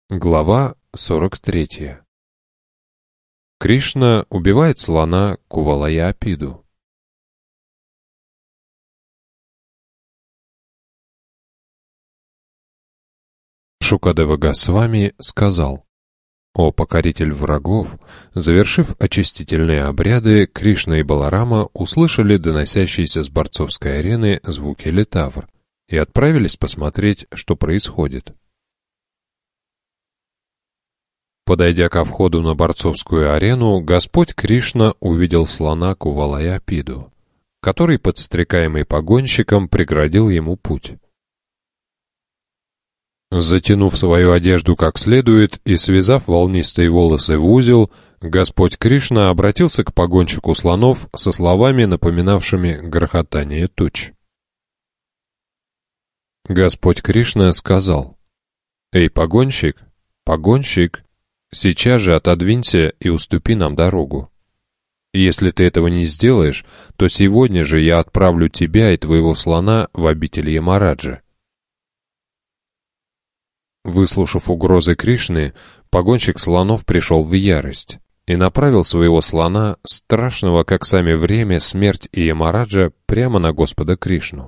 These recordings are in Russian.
Глава 43. Кришна убивает слона Кувалая-Апиду. Шукадева Госвами сказал: «О покоритель врагов, завершив очистительные обряды, Кришна и Баларама услышали доносящиеся с борцовской арены звуки литавр и отправились посмотреть, что происходит. Подойдя ко входу на борцовскую арену, Господь Кришна увидел слона Кувалая-Апиду, который, подстрекаемый погонщиком, преградил ему путь. Затянув свою одежду как следует и связав волнистые волосы в узел, Господь Кришна обратился к погонщику слонов со словами, напоминавшими грохотание туч. Господь Кришна сказал: «Эй, погонщик, погонщик, сейчас же отодвинься и уступи нам дорогу. Если ты этого не сделаешь, то сегодня же я отправлю тебя и твоего слона в обитель Ямараджа». Выслушав угрозы Кришны, погонщик слонов пришел в ярость и направил своего слона, страшного как сами время, смерть и Ямараджа, прямо на Господа Кришну.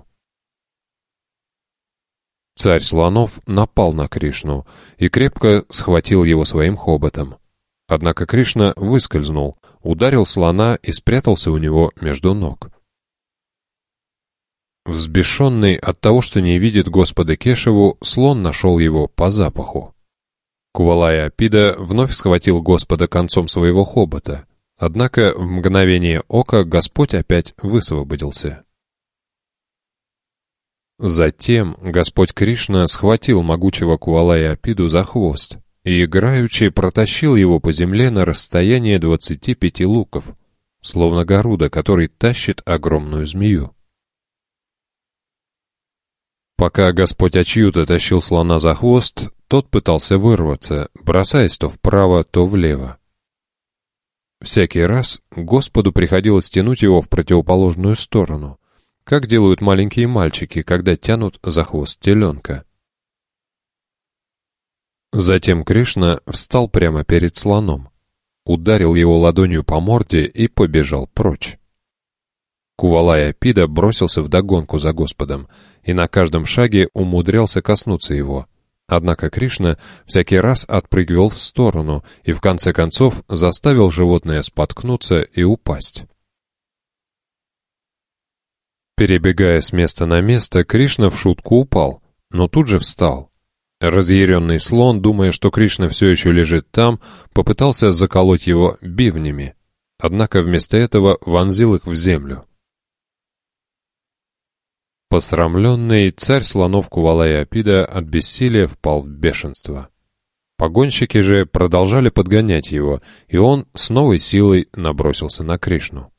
Царь слонов напал на Кришну и крепко схватил его своим хоботом. Однако Кришна выскользнул, ударил слона и спрятался у него между ног. Взбешенный от того, что не видит Господа Кешаву, слон нашел его по запаху. Кувалая-Апида вновь схватил Господа концом своего хобота, однако в мгновение ока Господь опять высвободился. Затем Господь Кришна схватил могучего Кувалая-Апиду за хвост и играючи протащил его по земле на расстояние 25 луков, словно Гаруда, который тащит огромную змею. Пока Господь Ачьюта тащил слона за хвост, тот пытался вырваться, бросаясь то вправо, то влево. Всякий раз Господу приходилось тянуть его в противоположную сторону, как делают маленькие мальчики, когда тянут за хвост теленка. Затем Кришна встал прямо перед слоном, ударил его ладонью по морде и побежал прочь. Кувалая-Апида бросился вдогонку за Господом и на каждом шаге умудрялся коснуться его. Однако Кришна всякий раз отпрыгивал в сторону и в конце концов заставил животное споткнуться и упасть. Перебегая с места на место, Кришна в шутку упал, но тут же встал. Разъяренный слон, думая, что Кришна все еще лежит там, попытался заколоть его бивнями, однако вместо этого вонзил их в землю. Посрамленный царь слонов Кувалая-Апида от бессилия впал в бешенство. Погонщики же продолжали подгонять его, и он с новой силой набросился на Кришну.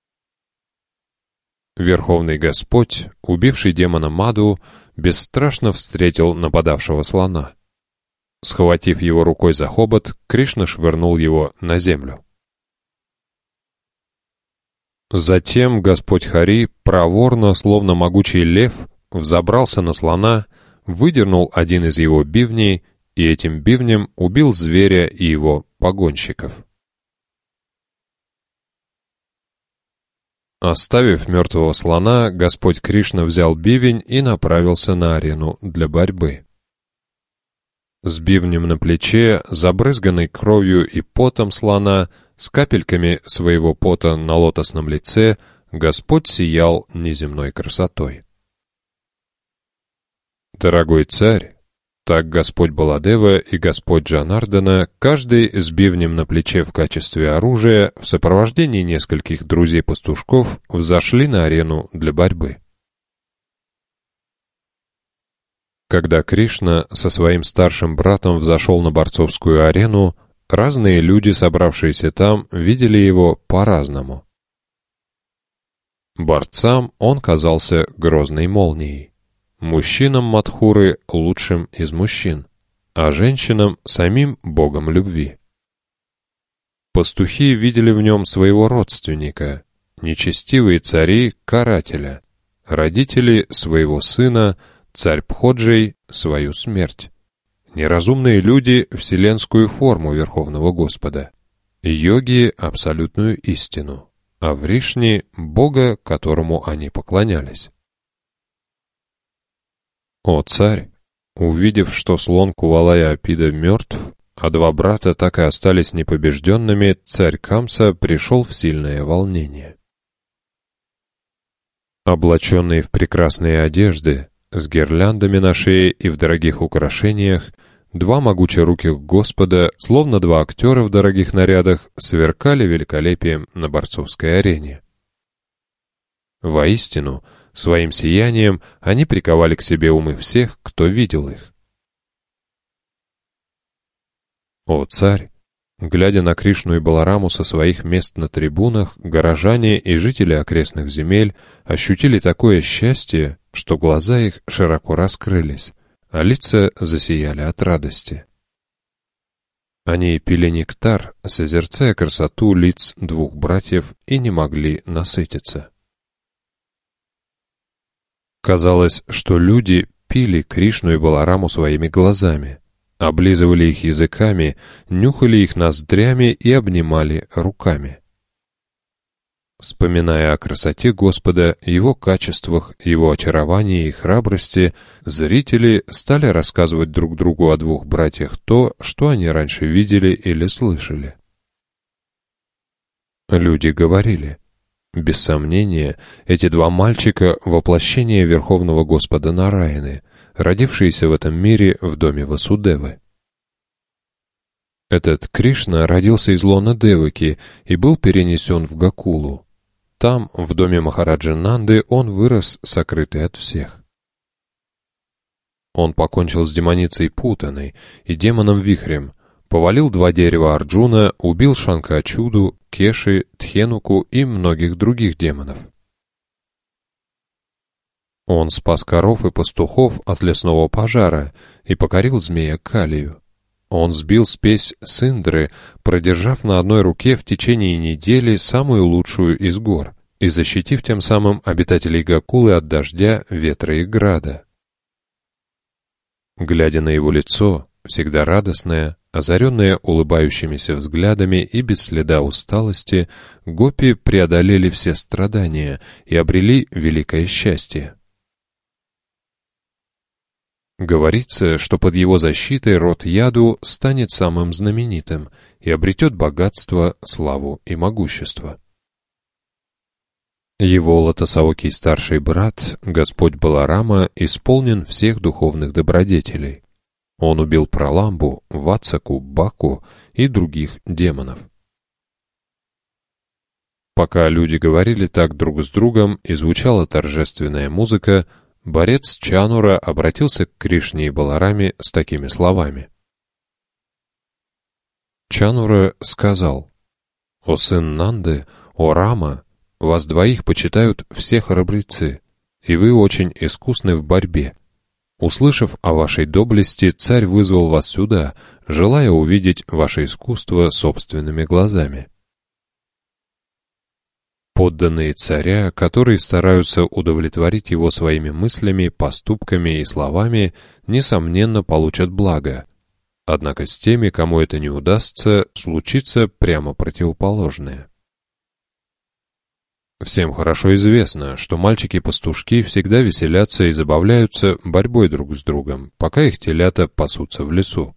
Верховный Господь, убивший демона Маду, бесстрашно встретил нападавшего слона. Схватив его рукой за хобот, Кришна швырнул его на землю. Затем Господь Хари проворно, словно могучий лев, взобрался на слона, выдернул один из его бивней и этим бивнем убил зверя и его погонщиков. Оставив мертвого слона, Господь Кришна взял бивень и направился на арену для борьбы. С бивнем на плече, забрызганный кровью и потом слона, с капельками своего пота на лотосном лице, Господь сиял неземной красотой. Дорогой царь, так Господь Баладева и Господь Джанардана, каждый с бивнем на плече в качестве оружия, в сопровождении нескольких друзей-пастушков, взошли на арену для борьбы. Когда Кришна со своим старшим братом взошел на борцовскую арену, разные люди, собравшиеся там, видели его по-разному. Борцам он казался грозной молнией. Мужчинам Мадхуры — лучшим из мужчин, а женщинам — самим богом любви. Пастухи видели в нем своего родственника, нечестивые цари — карателя, родители — своего сына, царь Пходжей — свою смерть, неразумные люди — вселенскую форму Верховного Господа, йоги — абсолютную истину, а Вришни — Бога, которому они поклонялись. О царь! Увидев, что слон Кувалая Апида мертв, а два брата так и остались непобежденными, царь Камса пришел в сильное волнение. Облаченные в прекрасные одежды, с гирляндами на шее и в дорогих украшениях, два могучеруких Господа, словно два актера в дорогих нарядах, сверкали великолепием на борцовской арене. Воистину, своим сиянием они приковали к себе умы всех, кто видел их. О царь! Глядя на Кришну и Балараму со своих мест на трибунах, горожане и жители окрестных земель ощутили такое счастье, что глаза их широко раскрылись, а лица засияли от радости. Они пили нектар, созерцая красоту лиц двух братьев, и не могли насытиться. Казалось, что люди пили Кришну и Балараму своими глазами, облизывали их языками, нюхали их ноздрями и обнимали руками. Вспоминая о красоте Господа, Его качествах, Его очаровании и храбрости, зрители стали рассказывать друг другу о двух братьях то, что они раньше видели или слышали. Люди говорили: без сомнения, эти два мальчика — воплощение Верховного Господа Нараяны, родившиеся в этом мире в доме Васудевы. Этот Кришна родился из лона Деваки и был перенесен в Гокулу. Там, в доме Махараджи Нанды, он вырос, сокрытый от всех. Он покончил с демоницей Путаной и демоном Вихрем, повалил два дерева Арджуна, убил Шанкачуду, Кеши, Тхенуку и многих других демонов. Он спас коров и пастухов от лесного пожара и покорил змея Калию. Он сбил спесь с Индры, продержав на одной руке в течение недели самую лучшую из гор и защитив тем самым обитателей Гокулы от дождя, ветра и града. Глядя на его лицо, всегда радостное, озаренное улыбающимися взглядами и без следа усталости, гопи преодолели все страдания и обрели великое счастье. Говорится, что под его защитой род Яду станет самым знаменитым и обретет богатство, славу и могущество. Его лотосоокий старший брат, Господь Баларама, исполнен всех духовных добродетелей. Он убил Праламбу, Ватсаку, Баку и других демонов. Пока люди говорили так друг с другом и звучала торжественная музыка, борец Чанура обратился к Кришне и Балараме с такими словами. Чанура сказал: «О сын Нанды, о Рама, вас двоих почитают все храбрецы, и вы очень искусны в борьбе. Услышав о вашей доблести, царь вызвал вас сюда, желая увидеть ваше искусство собственными глазами». Подданные царя, которые стараются удовлетворить его своими мыслями, поступками и словами, несомненно получат благо. Однако с теми, кому это не удастся, случится прямо противоположное. Всем хорошо известно, что мальчики-пастушки всегда веселятся и забавляются борьбой друг с другом, пока их телята пасутся в лесу.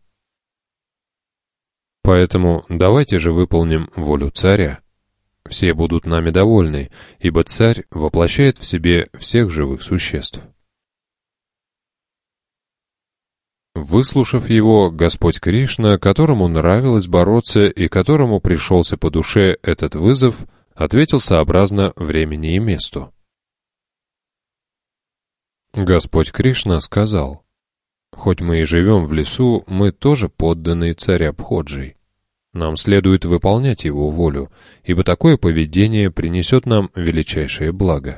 Поэтому давайте же выполним волю царя. Все будут нами довольны, ибо царь воплощает в себе всех живых существ. Выслушав его, Господь Кришна, которому нравилось бороться и которому пришелся по душе этот вызов, ответил сообразно времени и месту. Господь Кришна сказал: «Хоть мы и живем в лесу, мы тоже подданные царя Бходжи. Нам следует выполнять его волю, ибо такое поведение принесет нам величайшее благо.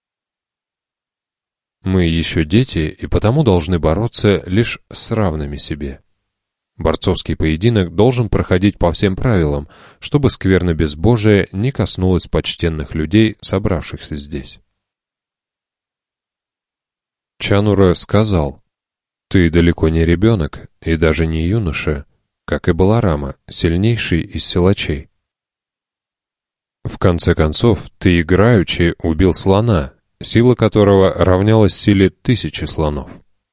Мы еще дети, и потому должны бороться лишь с равными себе. Борцовский поединок должен проходить по всем правилам, чтобы скверно безбожие не коснулось почтенных людей, собравшихся здесь». Чанура сказал: Ты далеко не ребенок и даже не юноша, как и Баларама, сильнейший из силачей. В конце концов, ты играючи убил слона, сила которого равнялась силе 1000 слонов.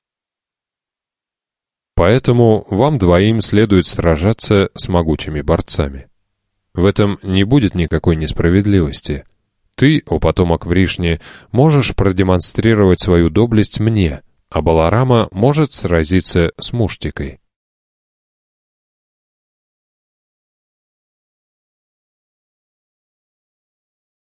Поэтому вам двоим следует сражаться с могучими борцами. В этом не будет никакой несправедливости. Ты, о потомок Вришни, можешь продемонстрировать свою доблесть мне, а Баларама может сразиться с Муштикой.